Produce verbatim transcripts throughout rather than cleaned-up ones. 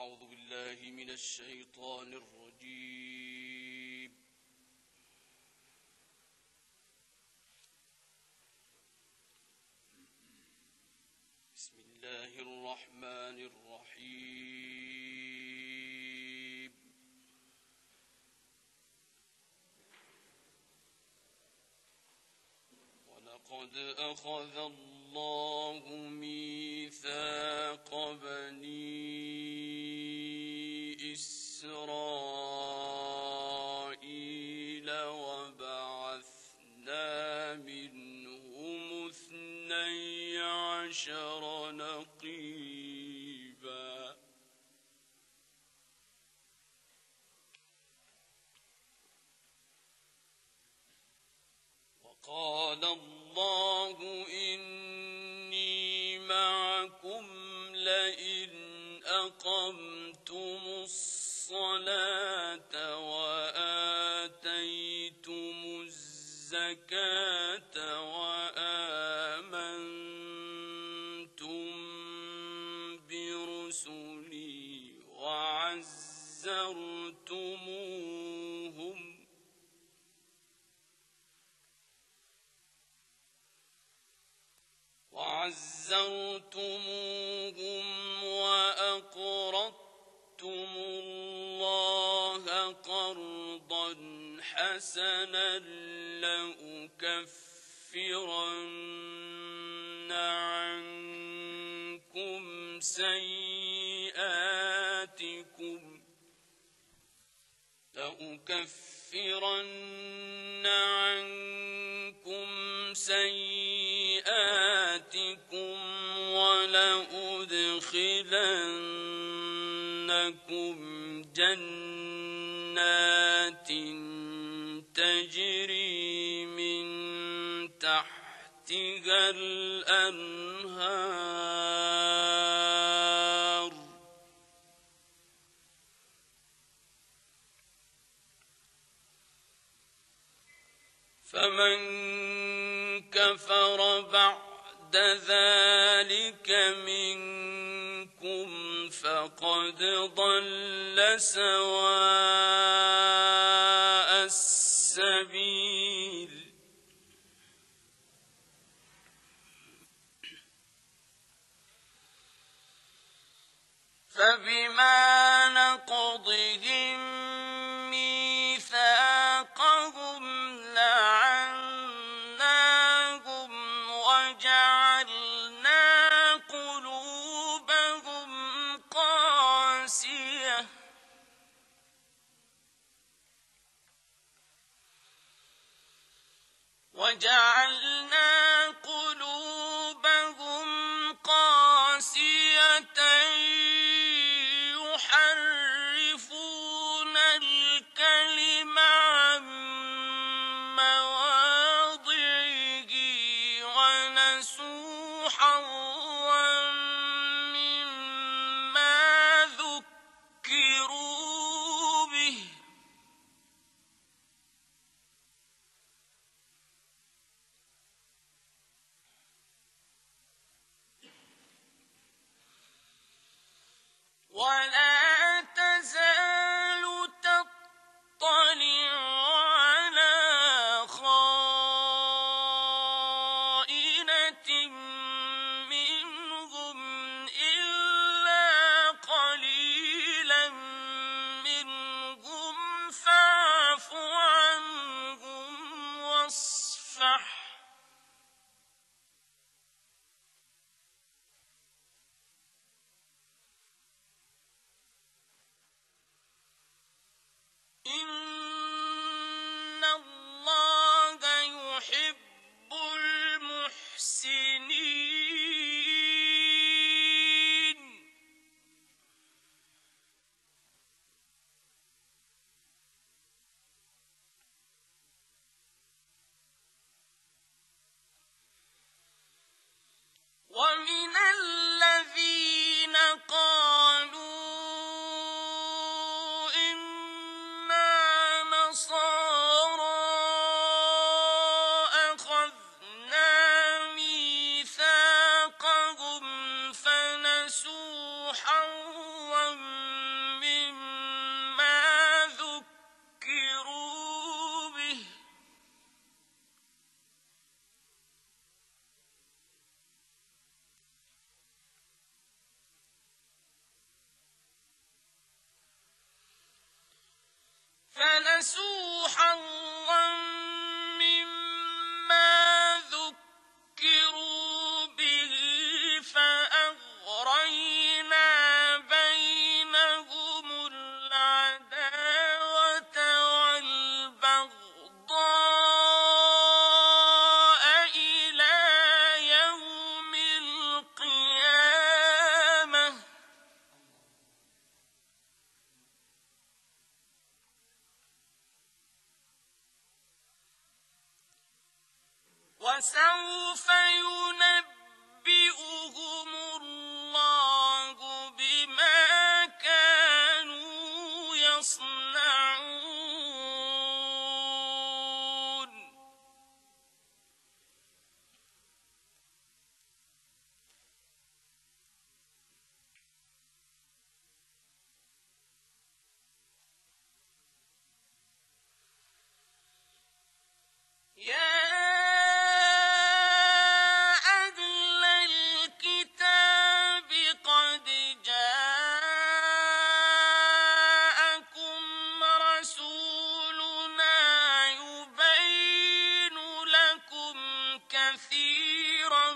أعوذ بالله من الشيطان الرجيم. بسم الله الرحمن الرحيم. ولقد أخذ الله ميثاق بني إسرائيل وبعثنا منهم اثني عشر نقيبا وقال الله إني معكم لئن أقمتم الصلاة وآتيتم الزكاة وآمنتم برسلي وعزرتموهم وعزرتموهم وأقرضتم الله قرضا حسنا لأكفرن عنكم سيئاتكم لأكفرن عنكم سيئاتكم ولأدخلنكم جنات تجري من تحتها الأنهار فمن كفر بعد ذلك منكم فقد ضل سواء السبيل. فبما نقضهم ميثاقهم لعناهم وجعلنا قلوبهم قاسية وجعلنا قلوبهم قاسية يحرفون الكلم عن مواضعه ونسوا حظا مما ذكروا به ولا تزال تطلع على خائنة منهم فنسوا حظا مما ذكروا به فأغرينا بينهم العداوة والبغضاء إلى يوم القيامة وسوف ينبئهم الله بما كانوا يصنعون يا أهل الكتاب قد جاءكم رسولنا يبين لكم كثيرا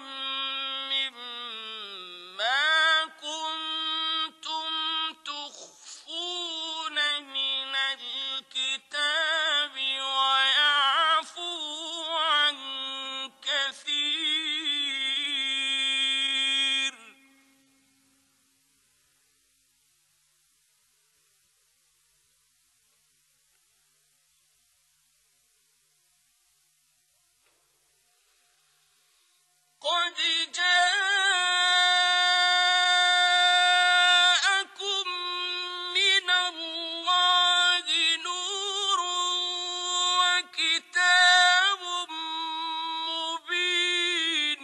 مما كنتم تخفون من الكتاب ويعفو عن كثير قد جاءكم من الله نور وكتاب مبين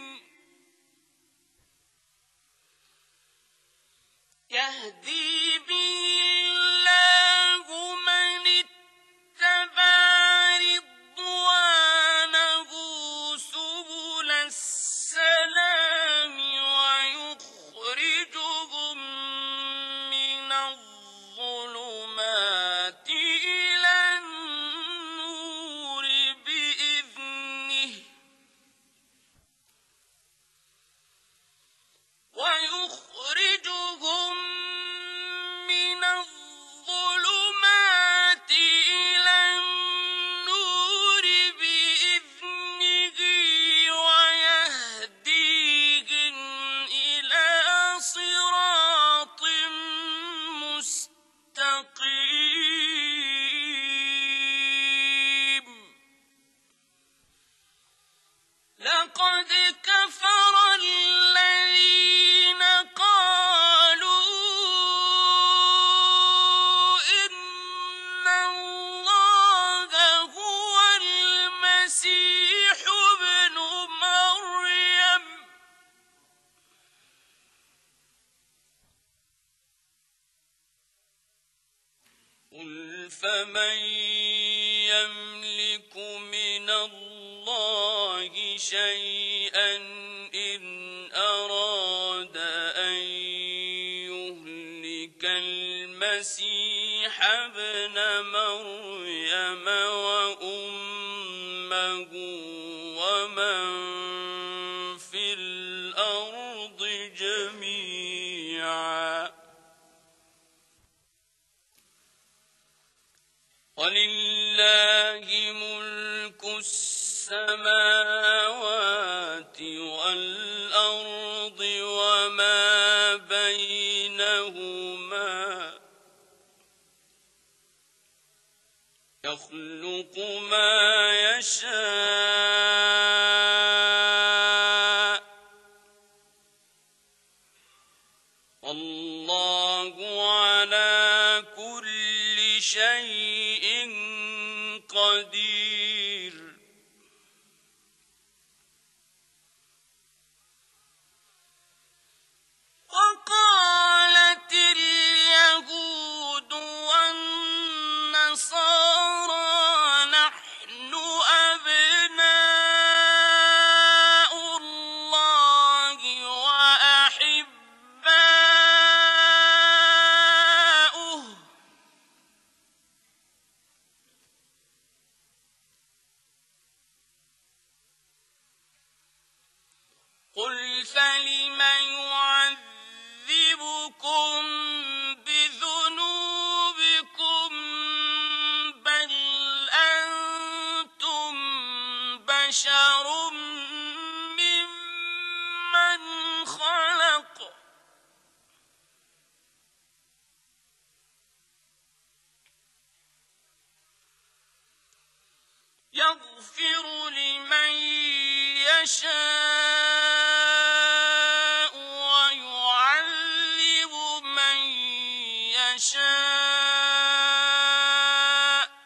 يهدي به الله من اتبع رضوانه سبل السلام ويخرجهم من الظلمات إلى النور بإذنه ويخرجهم من الظلمات إلى النور بإذنه ويهديهم إلى صراط مستقيم لقد كفر الذين قالوا إن الله هو المسيح ابن مريم قل فمن يملك من الله شيئا إن أراد أن يهلك المسيح ابن مريم وأمه ومن في الأرض جميعا ولله ملك السماوات والأرض وما بينهما يخلق ما يشاء والله على كل شيء قدير وقالت اليهود والنصارى نحن أبناء الله وأحباؤه يغفر لمن يشاء ويعذب من يشاء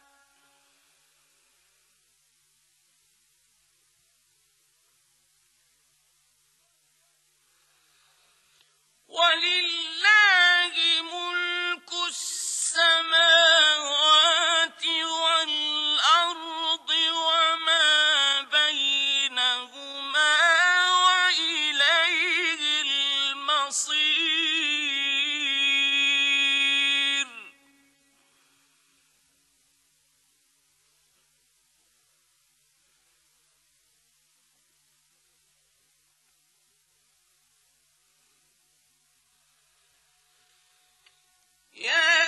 ولله ملك السماوات والأرض وما بينهما وإليه المصير يا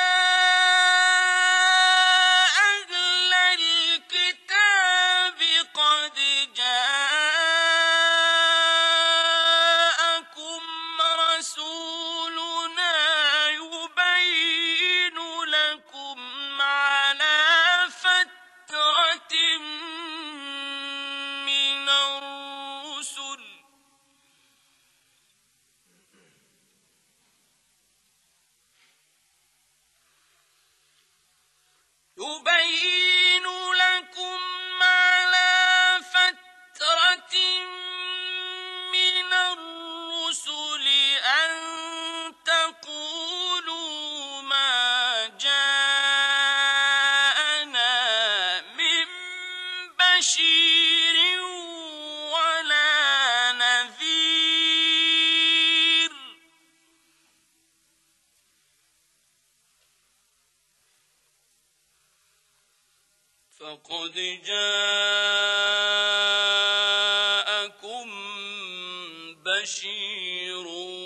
أهل الكتاب قد جاءكم رسولنا يبين لكم على فترة من الرسل يبين لكم على فترة من الرسل أن تقولوا ما جاءنا من بشير ولا نذير فقد جاءكم بشير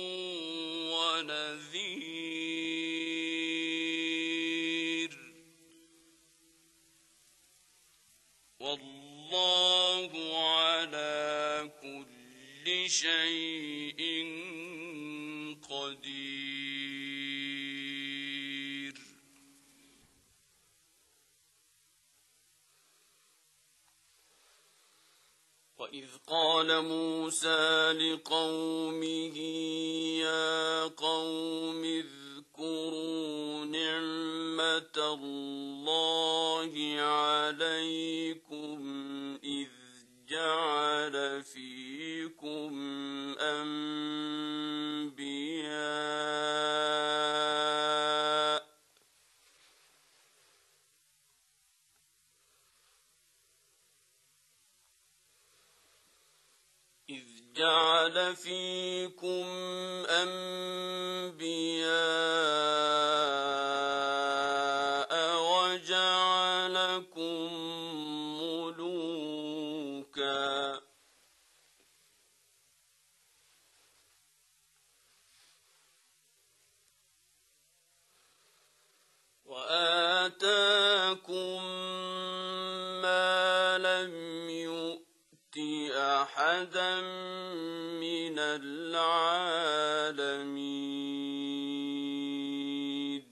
ونذير والله على كل شيء قدير. وإذ قال موسى لقومه يا قوم اذكروا نعمة الله عليكم إذ جعل فيكم أنبياء إذ جعل فيكم أنبياء وجعلكم ملوكا وآتاكم ما لم يؤت أحدا من العالمين.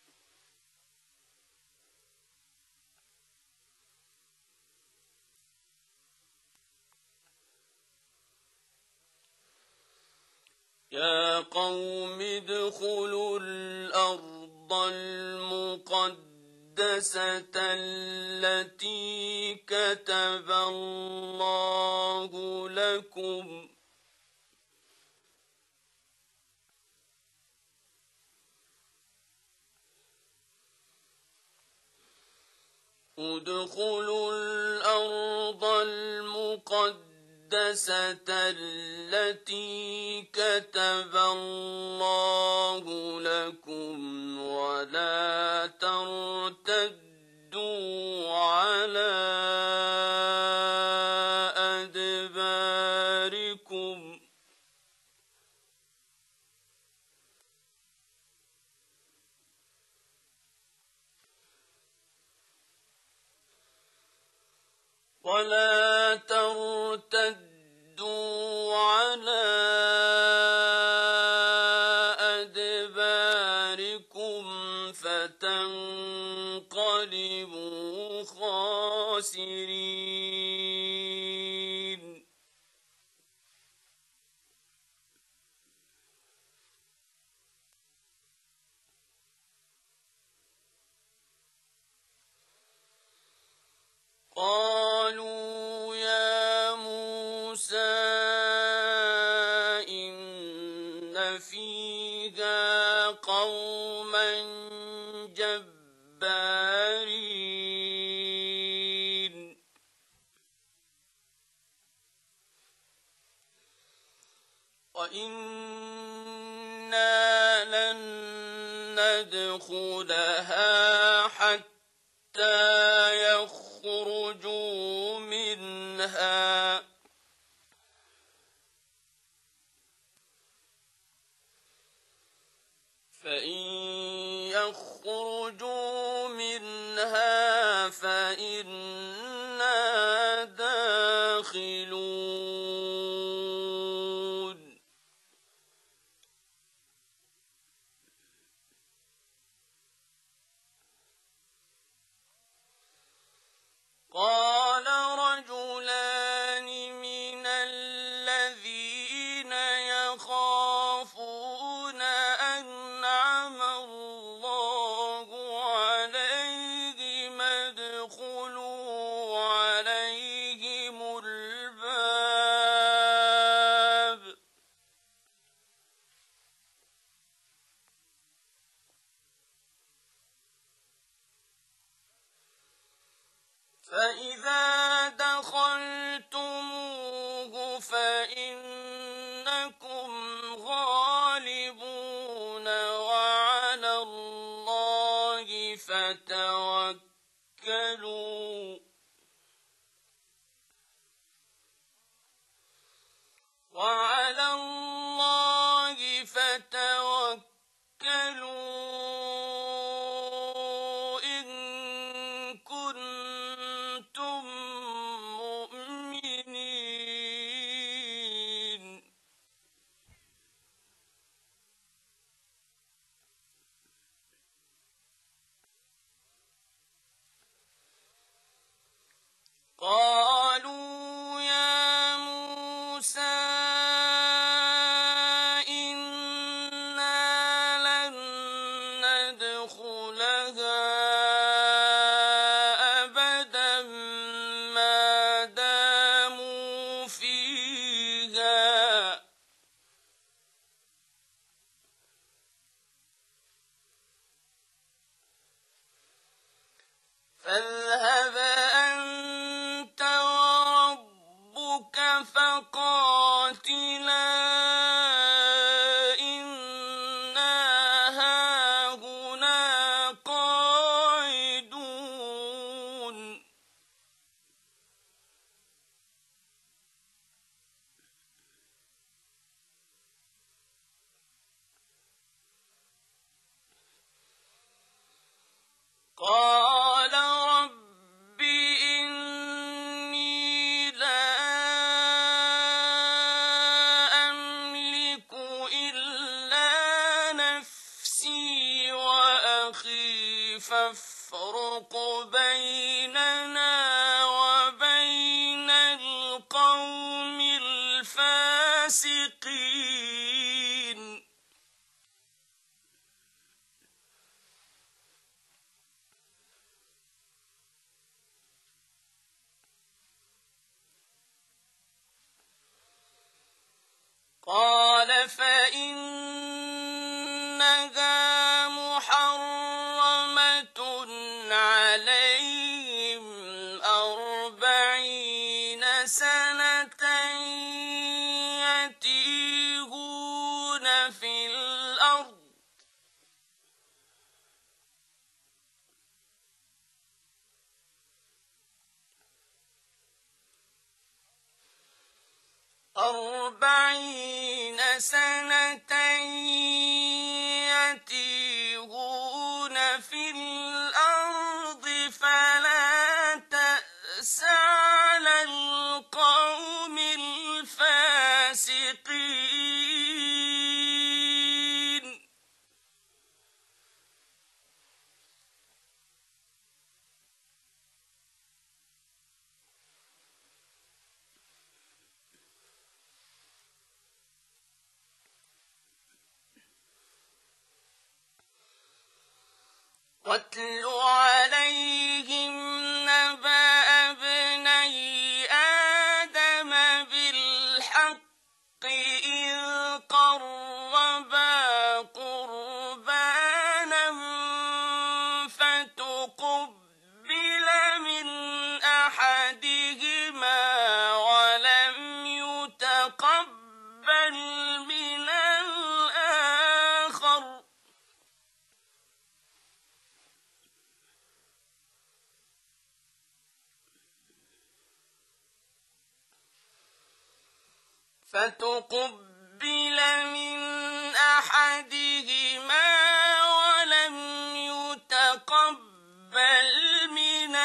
يا قوم ادخلوا الأرض المقدسة التي كتب الله لكم ادخلوا الأرض المقدسة التي كتب الله لكم ولا ترتدوا على أدباركم ولا ترتدوا على أدباركم فتنقلبوا خاسرين. الخاسرين قالوا يا موسى إن فيها قوما جبارين وإنا لن ندخلها حتى يخرجوا منها فإن يخرجوا منها فإنا داخلون قال رجلان من الذين يخافون أنعم الله عليهم ادخلوا عليهم الباب فإذا دخلتموه فإنكم غالبون وعلى الله فتوكلوا وعلى الله فتوكلوا إن كنتم مؤمنين قالوا يا موسى إنا لن ندخلها أبدا ما داموا فيها فاذهب أنت وربك فقاتلا إنا هاهنا قاعدون قال رب إني لا أملك إلا نفسي وأخي فافرق بيننا وبين القوم الفاسقين قال فإنها محرمة عليهم أربعين سنة يتيهون في الأرض أربعين سنة يتيهون في الأرض فلا تأس على القوم الفاسقين واتل عليهم نبأ ابني آدم بالحق إذ قربا قربانا فتقبل من أحدهما ولم يتقبل من الآخر فتقبل من أحدهما ولم يتقبل من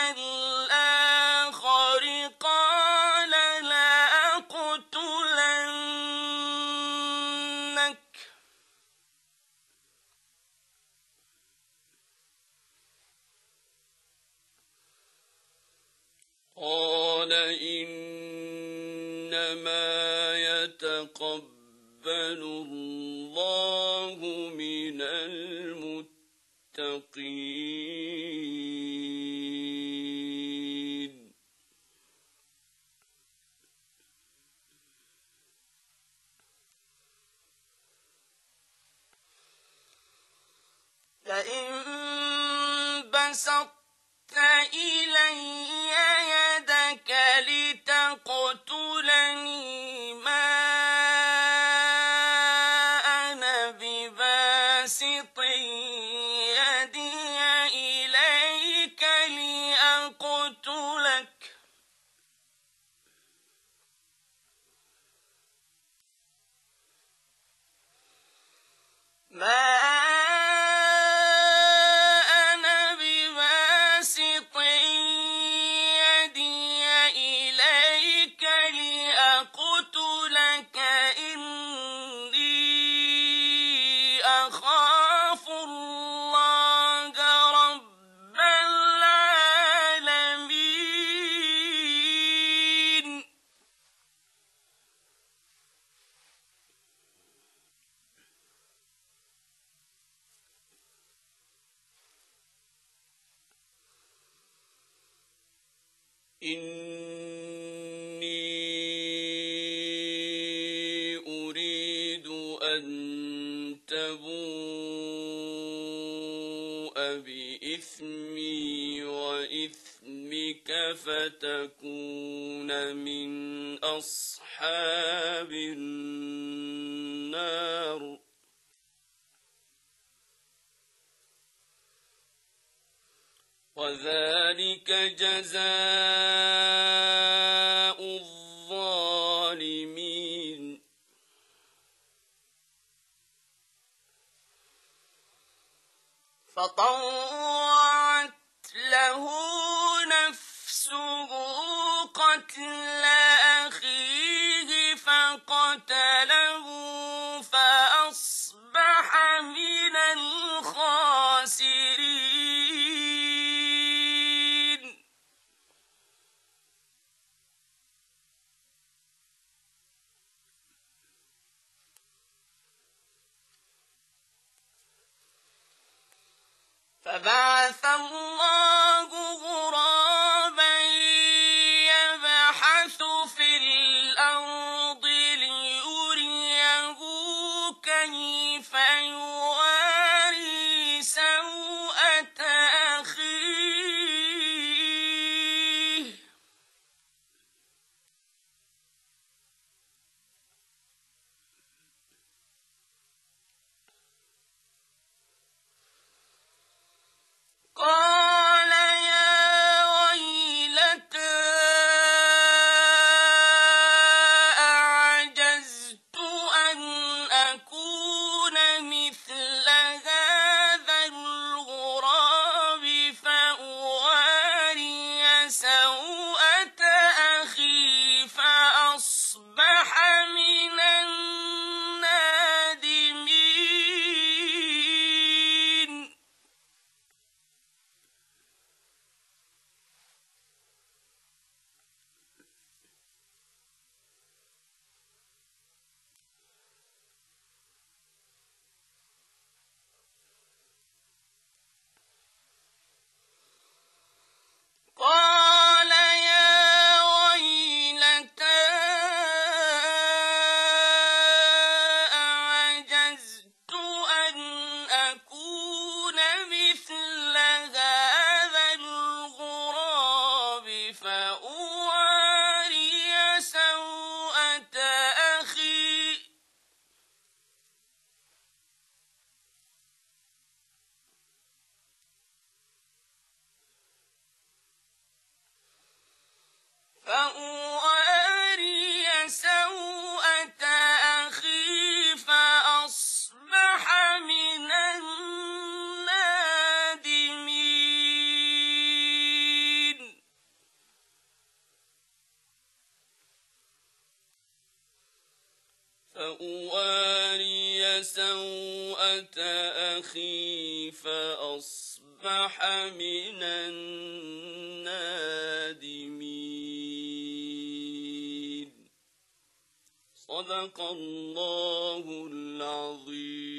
الآخر قال لأقتلنك قال إنما يتقبل الله من المتقين لئن بسطت إلي يدك لتقتلني ما أنا بباسط يدي إليك لأقتلك ما أنا بباسط يدي إليك لأقتلك إني أخاف الله رب العالمين إني أريد أن تبوء بإثمي وإثمك فتكون من أصحاب النار وذلك جزاء الظالمين فطوعت له نفسه قتل أخيه فقتله فأصبح من الخاسرين فبعث الله غرابا يبحث في الأرض ليريه كيف يواري سوءة أخيه قال فأواري سوءة أخي فأصبح من النادمين فأواري سوءة أخي فأصبح من النادمين. صدق الله العظيم.